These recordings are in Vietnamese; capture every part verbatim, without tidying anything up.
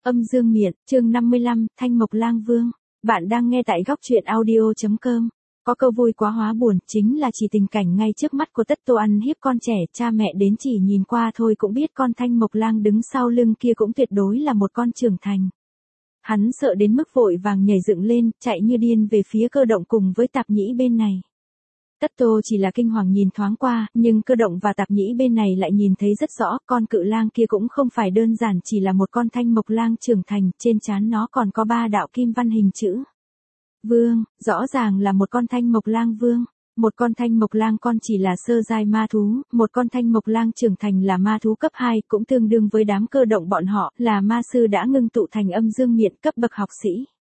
Âm dương miện, chương năm mươi lăm, Thanh Mộc Lang Vương. Bạn đang nghe tại góc truyện audio chấm com. Có câu vui quá hóa buồn, chính là chỉ tình cảnh ngay trước mắt của Tất Tô ăn hiếp con trẻ, cha mẹ đến chỉ nhìn qua thôi cũng biết con Thanh Mộc Lang đứng sau lưng kia cũng tuyệt đối là một con trưởng thành. Hắn sợ đến mức vội vàng nhảy dựng lên, chạy như điên về phía Cơ Động cùng với Tạp Nhĩ bên này. Tất Tô chỉ là kinh hoàng nhìn thoáng qua, nhưng Cơ Động và Tạp Nhĩ bên này lại nhìn thấy rất rõ, con cự lang kia cũng không phải đơn giản chỉ là một con thanh mộc lang trưởng thành, trên trán nó còn có ba đạo kim văn hình chữ vương, rõ ràng là một con thanh mộc lang vương. Một con thanh mộc lang con chỉ là sơ giai ma thú, một con thanh mộc lang trưởng thành là ma thú cấp hai, cũng tương đương với đám Cơ Động bọn họ, là ma sư đã ngưng tụ thành âm dương miện cấp bậc học sĩ.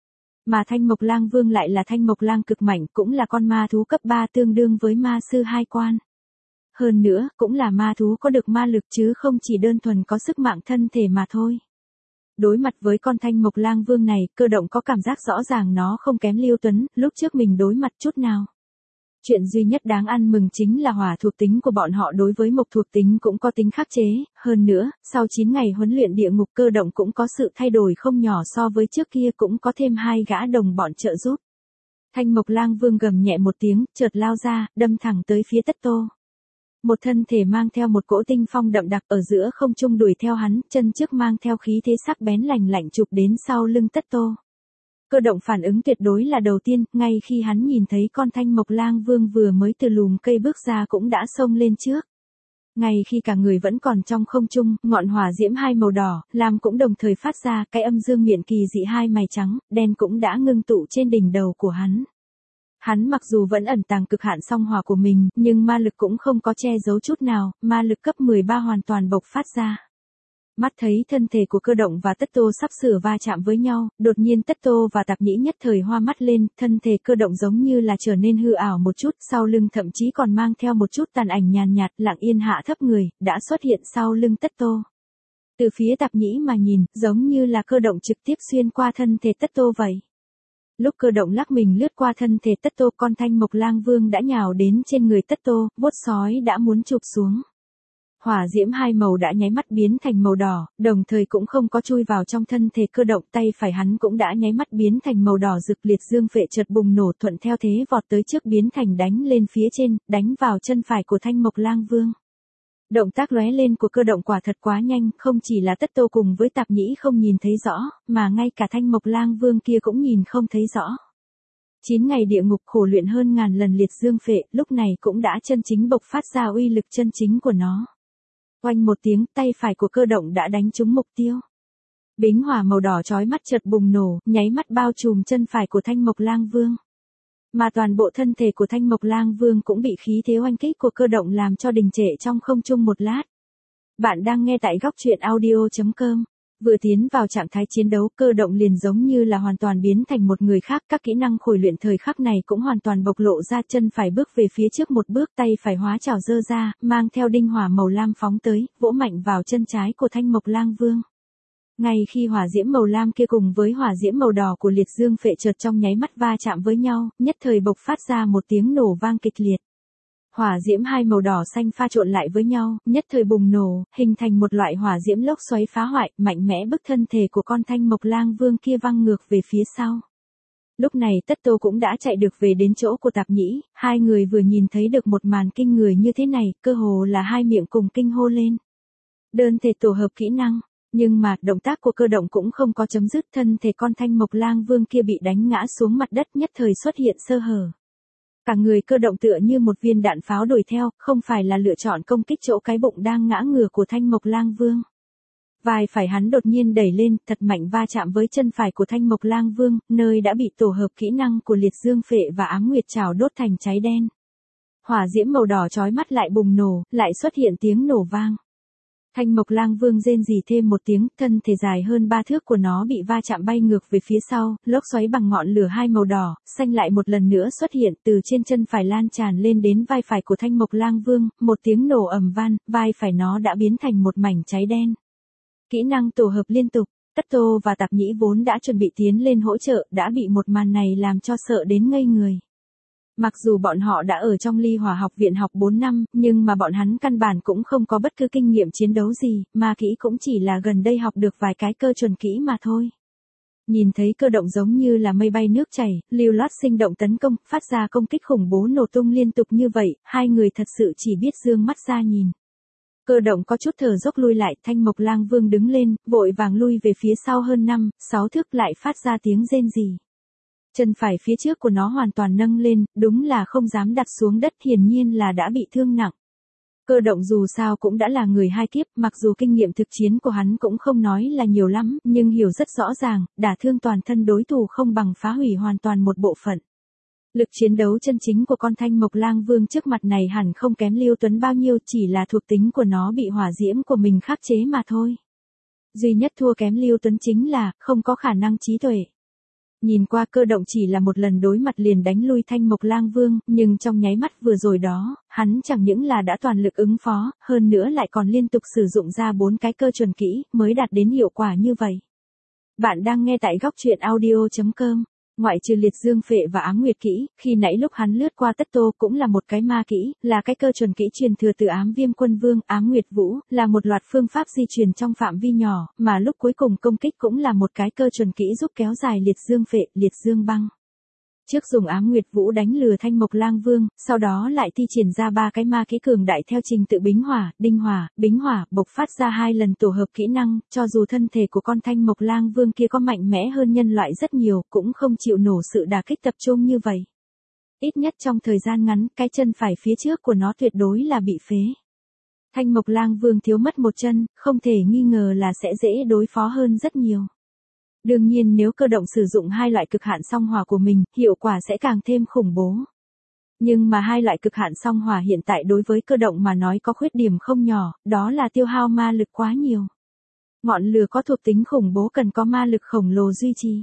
Mà Thanh Mộc Lang Vương lại là Thanh Mộc Lang cực mạnh, cũng là con ma thú cấp ba tương đương với ma sư hai quan. Hơn nữa, cũng là ma thú có được ma lực chứ không chỉ đơn thuần có sức mạnh thân thể mà thôi. Đối mặt với con Thanh Mộc Lang Vương này, Cơ Động có cảm giác rõ ràng nó không kém Liêu Tuấn, lúc trước mình đối mặt chút nào. Chuyện duy nhất đáng ăn mừng chính là hỏa thuộc tính của bọn họ đối với mộc thuộc tính cũng có tính khắc chế, hơn nữa, sau chín ngày huấn luyện địa ngục Cơ Động cũng có sự thay đổi không nhỏ so với trước kia, cũng có thêm hai gã đồng bọn trợ giúp. Thanh Mộc Lang Vương gầm nhẹ một tiếng, chợt lao ra, đâm thẳng tới phía Tất Tô. Một thân thể mang theo một cỗ tinh phong đậm đặc ở giữa không trung đuổi theo hắn, chân trước mang theo khí thế sắc bén lành lạnh chụp đến sau lưng Tất Tô. Cơ Động phản ứng tuyệt đối là đầu tiên, ngay khi hắn nhìn thấy con Thanh Mộc Lang Vương vừa mới từ lùm cây bước ra cũng đã xông lên trước. Ngay khi cả người vẫn còn trong không trung, ngọn hỏa diễm hai màu đỏ, lam cũng đồng thời phát ra, cái âm dương miện kỳ dị hai mày trắng, đen cũng đã ngưng tụ trên đỉnh đầu của hắn. Hắn mặc dù vẫn ẩn tàng cực hạn song hỏa của mình, nhưng ma lực cũng không có che giấu chút nào, ma lực cấp mười ba hoàn toàn bộc phát ra. Mắt thấy thân thể của Cơ Động và Tất Tô sắp sửa va chạm với nhau, đột nhiên Tất Tô và Tạp Nhĩ nhất thời hoa mắt lên, thân thể Cơ Động giống như là trở nên hư ảo một chút, sau lưng thậm chí còn mang theo một chút tàn ảnh nhàn nhạt, lặng yên hạ thấp người, đã xuất hiện sau lưng Tất Tô. Từ phía Tạp Nhĩ mà nhìn, giống như là Cơ Động trực tiếp xuyên qua thân thể Tất Tô vậy. Lúc Cơ Động lắc mình lướt qua thân thể Tất Tô, con Thanh Mộc Lang Vương đã nhào đến trên người Tất Tô, vuốt sói đã muốn chụp xuống. Hỏa diễm hai màu đã nháy mắt biến thành màu đỏ, đồng thời cũng không có chui vào trong thân thể Cơ Động, tay phải hắn cũng đã nháy mắt biến thành màu đỏ rực, liệt dương phệ chợt bùng nổ, thuận theo thế vọt tới trước biến thành đánh lên phía trên, đánh vào chân phải của Thanh Mộc Lang Vương. Động tác lóe lên của Cơ Động quả thật quá nhanh, không chỉ là Tất Tô cùng với Tạp Nhĩ không nhìn thấy rõ, mà ngay cả Thanh Mộc Lang Vương kia cũng nhìn không thấy rõ. Chín ngày địa ngục khổ luyện hơn ngàn lần liệt dương phệ, lúc này cũng đã chân chính bộc phát ra uy lực chân chính của nó. Oanh một tiếng, tay phải của Cơ Động đã đánh trúng mục tiêu. Bính hỏa màu đỏ chói mắt chợt bùng nổ, nháy mắt bao trùm chân phải của Thanh Mộc Lang Vương. Mà toàn bộ thân thể của Thanh Mộc Lang Vương cũng bị khí thế oanh kích của Cơ Động làm cho đình trệ trong không trung một lát. Bạn đang nghe tại góc truyện audio chấm com. Vừa tiến vào trạng thái chiến đấu, Cơ Động liền giống như là hoàn toàn biến thành một người khác, các kỹ năng khổ luyện thời khắc này cũng hoàn toàn bộc lộ ra, chân phải bước về phía trước một bước, tay phải hóa trảo giơ ra, mang theo đinh hỏa màu lam phóng tới, vỗ mạnh vào chân trái của Thanh Mộc Lang Vương. Ngay khi hỏa diễm màu lam kia cùng với hỏa diễm màu đỏ của liệt dương phệ chợt trong nháy mắt va chạm với nhau, nhất thời bộc phát ra một tiếng nổ vang kịch liệt. Hỏa diễm hai màu đỏ xanh pha trộn lại với nhau, nhất thời bùng nổ, hình thành một loại hỏa diễm lốc xoáy phá hoại, mạnh mẽ bức thân thể của con Thanh Mộc Lang Vương kia văng ngược về phía sau. Lúc này Tất Tô cũng đã chạy được về đến chỗ của Tạp Nhĩ, hai người vừa nhìn thấy được một màn kinh người như thế này, cơ hồ là hai miệng cùng kinh hô lên. Đơn thể tổ hợp kỹ năng, nhưng mà động tác của Cơ Động cũng không có chấm dứt, thân thể con Thanh Mộc Lang Vương kia bị đánh ngã xuống mặt đất, nhất thời xuất hiện sơ hở. Cả người Cơ Động tựa như một viên đạn pháo đuổi theo, không phải là lựa chọn công kích chỗ cái bụng đang ngã ngửa của Thanh Mộc Lang Vương. Vai phải hắn đột nhiên đẩy lên, thật mạnh va chạm với chân phải của Thanh Mộc Lang Vương, nơi đã bị tổ hợp kỹ năng của liệt dương phệ và ám nguyệt trảo đốt thành cháy đen. Hỏa diễm màu đỏ chói mắt lại bùng nổ, lại xuất hiện tiếng nổ vang. Thanh Mộc Lang Vương rên rỉ thêm một tiếng, thân thể dài hơn ba thước của nó bị va chạm bay ngược về phía sau, lốc xoáy bằng ngọn lửa hai màu đỏ, xanh lại một lần nữa xuất hiện, từ trên chân phải lan tràn lên đến vai phải của Thanh Mộc Lang Vương, một tiếng nổ ầm vang, vai phải nó đã biến thành một mảnh cháy đen. Kỹ năng tổ hợp liên tục, Tất Tô và Tạp Nhĩ vốn đã chuẩn bị tiến lên hỗ trợ, đã bị một màn này làm cho sợ đến ngây người. Mặc dù bọn họ đã ở trong Ly Hỏa học viện học bốn năm, nhưng mà bọn hắn căn bản cũng không có bất cứ kinh nghiệm chiến đấu gì, ma kỹ cũng chỉ là gần đây học được vài cái cơ chuẩn kỹ mà thôi. Nhìn thấy cơ động giống như là mây bay nước chảy, lưu loát sinh động tấn công, phát ra công kích khủng bố nổ tung liên tục như vậy, hai người thật sự chỉ biết dương mắt ra nhìn. Cơ động có chút thở dốc lui lại, Thanh Mộc Lang Vương đứng lên, vội vàng lui về phía sau hơn năm, sáu thước lại phát ra tiếng rên rỉ. Chân phải phía trước của nó hoàn toàn nâng lên, đúng là không dám đặt xuống đất, hiển nhiên là đã bị thương nặng. Cơ động dù sao cũng đã là người hai kiếp, mặc dù kinh nghiệm thực chiến của hắn cũng không nói là nhiều lắm, nhưng hiểu rất rõ ràng, đả thương toàn thân đối thủ không bằng phá hủy hoàn toàn một bộ phận. Lực chiến đấu chân chính của con Thanh Mộc Lang Vương trước mặt này hẳn không kém Lưu Tuấn bao nhiêu, chỉ là thuộc tính của nó bị hỏa diễm của mình khắc chế mà thôi. Duy nhất thua kém Lưu Tuấn chính là không có khả năng trí tuệ. Nhìn qua Cơ động chỉ là một lần đối mặt liền đánh lui Thanh Mộc Lang Vương, nhưng trong nháy mắt vừa rồi đó, hắn chẳng những là đã toàn lực ứng phó, hơn nữa lại còn liên tục sử dụng ra bốn cái cơ chuẩn kỹ, mới đạt đến hiệu quả như vậy. Bạn đang nghe tại góc truyện audio chấm com. Ngoại trừ liệt dương phệ và ám nguyệt kỹ, khi nãy lúc hắn lướt qua tất tô cũng là một cái ma kỹ, là cái cơ chuẩn kỹ truyền thừa từ ám viêm quân vương, ám nguyệt vũ, là một loạt phương pháp di truyền trong phạm vi nhỏ, mà lúc cuối cùng công kích cũng là một cái cơ chuẩn kỹ giúp kéo dài liệt dương phệ, liệt dương băng. Trước dùng ám nguyệt vũ đánh lừa Thanh Mộc Lang Vương, sau đó lại thi triển ra ba cái ma kỹ cường đại theo trình tự bính hỏa, đinh hỏa, bính hỏa, bộc phát ra hai lần tổ hợp kỹ năng, cho dù thân thể của con Thanh Mộc Lang Vương kia có mạnh mẽ hơn nhân loại rất nhiều, cũng không chịu nổi sự đả kích tập trung như vậy. Ít nhất trong thời gian ngắn, cái chân phải phía trước của nó tuyệt đối là bị phế. Thanh Mộc Lang Vương thiếu mất một chân, không thể nghi ngờ là sẽ dễ đối phó hơn rất nhiều. Đương nhiên nếu Cơ động sử dụng hai loại cực hạn song hỏa của mình, hiệu quả sẽ càng thêm khủng bố. Nhưng mà hai loại cực hạn song hỏa hiện tại đối với Cơ động mà nói có khuyết điểm không nhỏ, đó là tiêu hao ma lực quá nhiều. Ngọn lửa có thuộc tính khủng bố cần có ma lực khổng lồ duy trì.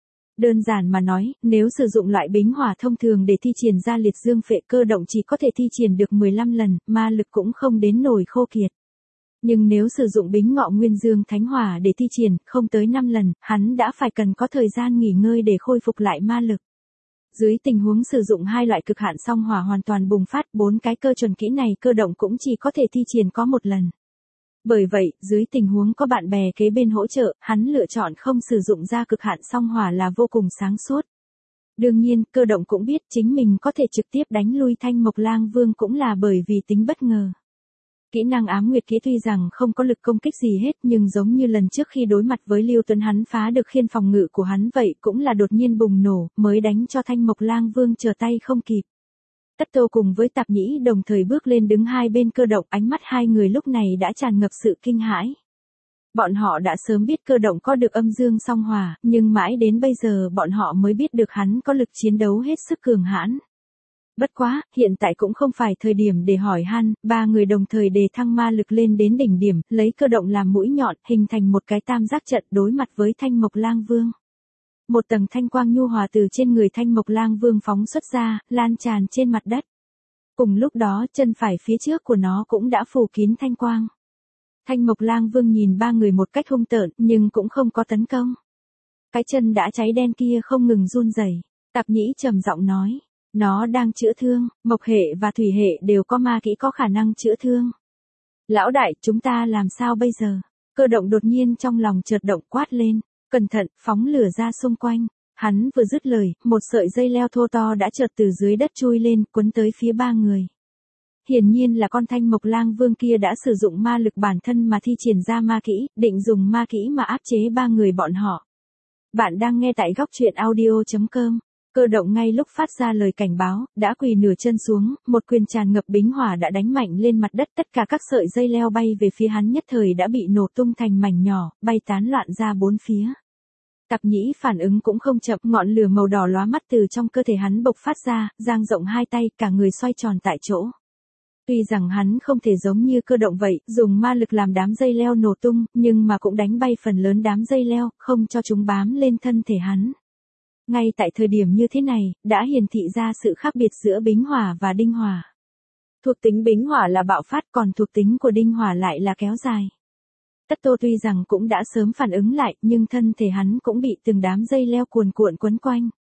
Đơn giản mà nói, nếu sử dụng loại bính hỏa thông thường để thi triển ra liệt dương phệ, Cơ động chỉ có thể thi triển được mười lăm lần, ma lực cũng không đến nổi khô kiệt. Nhưng nếu sử dụng bính ngọ nguyên dương thánh hỏa để thi triển, không tới năm lần, hắn đã phải cần có thời gian nghỉ ngơi để khôi phục lại ma lực. Dưới tình huống sử dụng hai loại cực hạn song hỏa hoàn toàn bùng phát, bốn cái cơ chuẩn kỹ này Cơ động cũng chỉ có thể thi triển có một lần. Bởi vậy, dưới tình huống có bạn bè kế bên hỗ trợ, hắn lựa chọn không sử dụng ra cực hạn song hỏa là vô cùng sáng suốt. Đương nhiên, Cơ động cũng biết chính mình có thể trực tiếp đánh lui Thanh Mộc Lang Vương cũng là bởi vì tính bất ngờ. Kỹ năng ám nguyệt kỹ tuy rằng không có lực công kích gì hết, nhưng giống như lần trước khi đối mặt với Lưu Tuấn hắn phá được khiên phòng ngự của hắn vậy, cũng là đột nhiên bùng nổ, mới đánh cho Thanh Mộc Lang Vương trở tay không kịp. Tất Tô cùng với Tạp Nhĩ đồng thời bước lên đứng hai bên Cơ động, ánh mắt hai người lúc này đã tràn ngập sự kinh hãi. Bọn họ đã sớm biết Cơ động có được âm dương song hỏa, nhưng mãi đến bây giờ bọn họ mới biết được hắn có lực chiến đấu hết sức cường hãn. Bất quá, hiện tại cũng không phải thời điểm để hỏi han, ba người đồng thời đề thăng ma lực lên đến đỉnh điểm, lấy Cơ động làm mũi nhọn, hình thành một cái tam giác trận đối mặt với Thanh Mộc Lang Vương. Một tầng thanh quang nhu hòa từ trên người Thanh Mộc Lang Vương phóng xuất ra, lan tràn trên mặt đất. Cùng lúc đó, chân phải phía trước của nó cũng đã phủ kín thanh quang. Thanh Mộc Lang Vương nhìn ba người một cách hung tợn, nhưng cũng không có tấn công. Cái chân đã cháy đen kia không ngừng run rẩy. Tạp Nhĩ trầm giọng nói. Nó đang chữa thương, mộc hệ và thủy hệ đều có ma kỹ có khả năng chữa thương. Lão đại, chúng ta làm sao bây giờ? Cơ động đột nhiên trong lòng chợt động quát lên, cẩn thận, phóng lửa ra xung quanh. Hắn vừa dứt lời, một sợi dây leo thô to đã chợt từ dưới đất chui lên, quấn tới phía ba người. Hiển nhiên là con Thanh Mộc Lang Vương kia đã sử dụng ma lực bản thân mà thi triển ra ma kỹ, định dùng ma kỹ mà áp chế ba người bọn họ. Bạn đang nghe tại góc truyện audio chấm com. Cơ động ngay lúc phát ra lời cảnh báo, đã quỳ nửa chân xuống, một quyền tràn ngập bính hỏa đã đánh mạnh lên mặt đất, tất cả các sợi dây leo bay về phía hắn nhất thời đã bị nổ tung thành mảnh nhỏ, bay tán loạn ra bốn phía. Tạp Nhĩ phản ứng cũng không chậm, ngọn lửa màu đỏ lóa mắt từ trong cơ thể hắn bộc phát ra, dang rộng hai tay, cả người xoay tròn tại chỗ. Tuy rằng hắn không thể giống như Cơ động vậy, dùng ma lực làm đám dây leo nổ tung, nhưng mà cũng đánh bay phần lớn đám dây leo, không cho chúng bám lên thân thể hắn. Ngay tại thời điểm như thế này, đã hiển thị ra sự khác biệt giữa bính hỏa và đinh hỏa. Thuộc tính bính hỏa là bạo phát, còn thuộc tính của đinh hỏa lại là kéo dài. Tất Tô tuy rằng cũng đã sớm phản ứng lại, nhưng thân thể hắn cũng bị từng đám dây leo cuồn cuộn quấn quanh.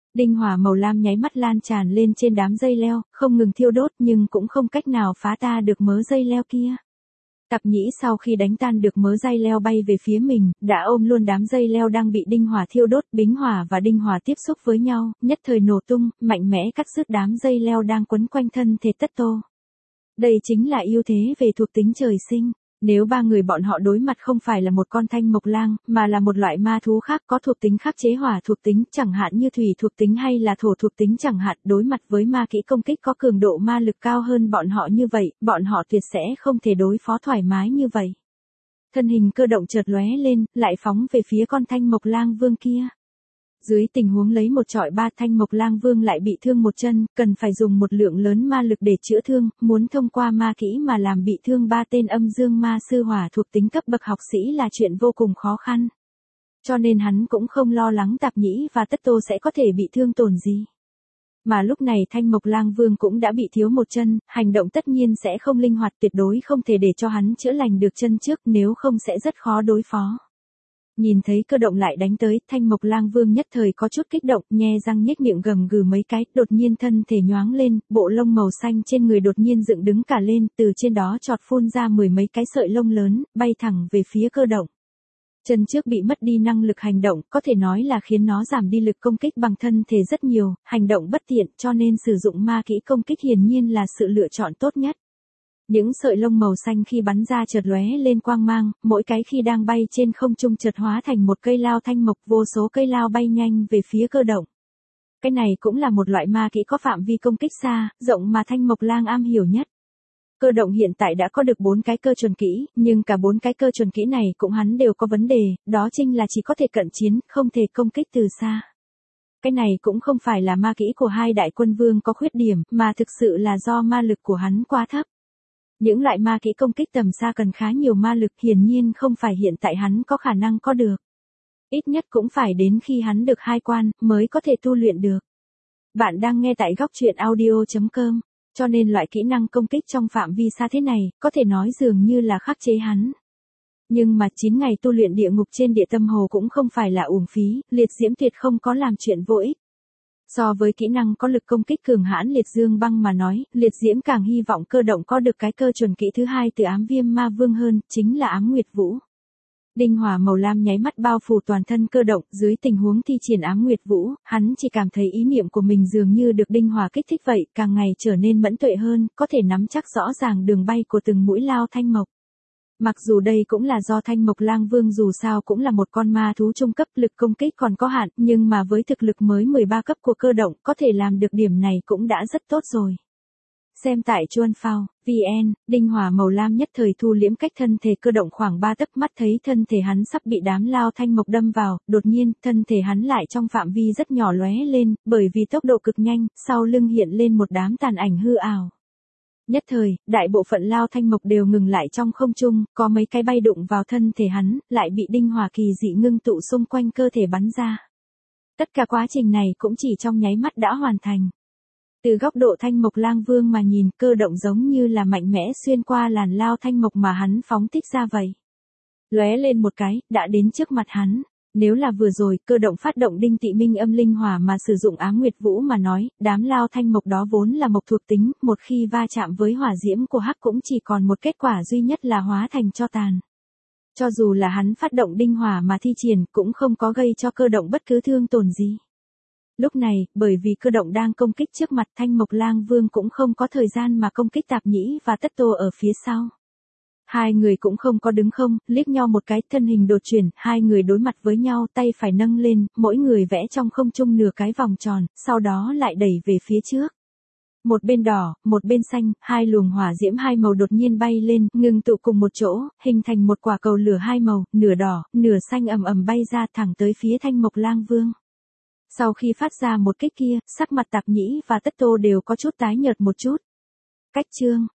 Đinh hỏa màu lam nháy mắt lan tràn lên trên đám dây leo, không ngừng thiêu đốt nhưng cũng không cách nào phá ta được mớ dây leo kia. Tạp nhĩ sau khi đánh tan được mớ dây leo bay về phía mình, đã ôm luôn đám dây leo đang bị đinh hỏa thiêu đốt, bính hỏa và đinh hỏa tiếp xúc với nhau, nhất thời nổ tung, mạnh mẽ cắt đứt đám dây leo đang quấn quanh thân thể Tất Tô. Đây chính là ưu thế về thuộc tính trời sinh. Nếu ba người bọn họ đối mặt không phải là một con thanh mộc lang, mà là một loại ma thú khác có thuộc tính khắc chế hỏa thuộc tính, chẳng hạn như thủy thuộc tính hay là thổ thuộc tính chẳng hạn, đối mặt với ma kỹ công kích có cường độ ma lực cao hơn bọn họ như vậy, bọn họ tuyệt sẽ không thể đối phó thoải mái như vậy. Thân hình Cơ Động chợt lóe lên, lại phóng về phía con thanh mộc lang vương kia. Dưới tình huống lấy một trọi ba, thanh mộc lang vương lại bị thương một chân, cần phải dùng một lượng lớn ma lực để chữa thương, muốn thông qua ma kỹ mà làm bị thương ba tên âm dương ma sư hỏa thuộc tính cấp bậc học sĩ là chuyện vô cùng khó khăn. Cho nên hắn cũng không lo lắng Tạp Nhĩ và Tất Tô sẽ có thể bị thương tổn gì. Mà lúc này thanh mộc lang vương cũng đã bị thiếu một chân, hành động tất nhiên sẽ không linh hoạt, tuyệt đối không thể để cho hắn chữa lành được chân trước, nếu không sẽ rất khó đối phó. Nhìn thấy Cơ Động lại đánh tới, thanh mộc lang vương nhất thời có chút kích động, nhe răng nhếch miệng gầm gừ mấy cái, đột nhiên thân thể nhoáng lên, bộ lông màu xanh trên người đột nhiên dựng đứng cả lên, từ trên đó chọt phun ra mười mấy cái sợi lông lớn, bay thẳng về phía Cơ Động. Chân trước bị mất đi năng lực hành động, có thể nói là khiến nó giảm đi lực công kích bằng thân thể rất nhiều, hành động bất tiện, cho nên sử dụng ma kỹ công kích hiển nhiên là sự lựa chọn tốt nhất. Những sợi lông màu xanh khi bắn ra chợt lóe lên quang mang, mỗi cái khi đang bay trên không trung chợt hóa thành một cây lao thanh mộc, vô số cây lao bay nhanh về phía Cơ Động. Cái này cũng là một loại ma kỹ có phạm vi công kích xa, rộng mà thanh mộc lang am hiểu nhất. Cơ Động hiện tại đã có được bốn cái cơ chuẩn kỹ, nhưng cả bốn cái cơ chuẩn kỹ này cũng hắn đều có vấn đề, đó chính là chỉ có thể cận chiến, không thể công kích từ xa. Cái này cũng không phải là ma kỹ của hai đại quân vương có khuyết điểm, mà thực sự là do ma lực của hắn quá thấp. Những loại ma kỹ công kích tầm xa cần khá nhiều ma lực, hiển nhiên không phải hiện tại hắn có khả năng có được. Ít nhất cũng phải đến khi hắn được hai quan, mới có thể tu luyện được. Bạn đang nghe tại góc truyện audio chấm com, cho nên loại kỹ năng công kích trong phạm vi xa thế này, có thể nói dường như là khắc chế hắn. Nhưng mà chín ngày tu luyện địa ngục trên địa tâm hồ cũng không phải là uổng phí, liệt diễm tuyệt không có làm chuyện vô ích. So với kỹ năng có lực công kích cường hãn liệt dương băng mà nói, liệt diễm càng hy vọng Cơ Động có được cái cơ chuẩn kỹ thứ hai từ ám viêm ma vương hơn, chính là ám nguyệt vũ. Đinh hỏa màu lam nháy mắt bao phủ toàn thân Cơ Động, dưới tình huống thi triển ám nguyệt vũ, hắn chỉ cảm thấy ý niệm của mình dường như được đinh hỏa kích thích vậy, càng ngày trở nên mẫn tuệ hơn, có thể nắm chắc rõ ràng đường bay của từng mũi lao thanh mộc. Mặc dù đây cũng là do thanh mộc lang vương dù sao cũng là một con ma thú trung cấp, lực công kích còn có hạn, nhưng mà với thực lực mới mười ba cấp của Cơ Động, có thể làm được điểm này cũng đã rất tốt rồi. Xem tại Chuan Phao, vn, đinh hỏa màu lam nhất thời thu liễm cách thân thể Cơ Động khoảng ba tấc, mắt thấy thân thể hắn sắp bị đám lao thanh mộc đâm vào, đột nhiên, thân thể hắn lại trong phạm vi rất nhỏ lóe lên, bởi vì tốc độ cực nhanh, sau lưng hiện lên một đám tàn ảnh hư ảo. Nhất thời, đại bộ phận lao thanh mộc đều ngừng lại trong không trung, có mấy cái bay đụng vào thân thể hắn, lại bị đinh hỏa kỳ dị ngưng tụ xung quanh cơ thể bắn ra. Tất cả quá trình này cũng chỉ trong nháy mắt đã hoàn thành. Từ góc độ thanh mộc lang vương mà nhìn, Cơ Động giống như là mạnh mẽ xuyên qua làn lao thanh mộc mà hắn phóng thích ra vậy. Lóe lên một cái, đã đến trước mặt hắn. Nếu là vừa rồi, Cơ Động phát động đinh tị minh âm linh hỏa mà sử dụng ám nguyệt vũ mà nói, đám lao thanh mộc đó vốn là mộc thuộc tính, một khi va chạm với hỏa diễm của hắc cũng chỉ còn một kết quả duy nhất là hóa thành tro tàn. Cho dù là hắn phát động đinh hỏa mà thi triển, cũng không có gây cho Cơ Động bất cứ thương tổn gì. Lúc này, bởi vì Cơ Động đang công kích trước mặt, thanh mộc lang vương cũng không có thời gian mà công kích Tạp Nhĩ và Tất Tô ở phía sau. Hai người cũng không có đứng không, liếc nhau một cái, thân hình đột chuyển, hai người đối mặt với nhau, tay phải nâng lên, mỗi người vẽ trong không trung nửa cái vòng tròn, sau đó lại đẩy về phía trước. Một bên đỏ, một bên xanh, hai luồng hỏa diễm hai màu đột nhiên bay lên, ngưng tụ cùng một chỗ, hình thành một quả cầu lửa hai màu, nửa đỏ, nửa xanh ầm ầm bay ra thẳng tới phía thanh mộc lang vương. Sau khi phát ra một kích kia, sắc mặt Tạp Nhĩ và Tất Tô đều có chút tái nhợt một chút. Cách chương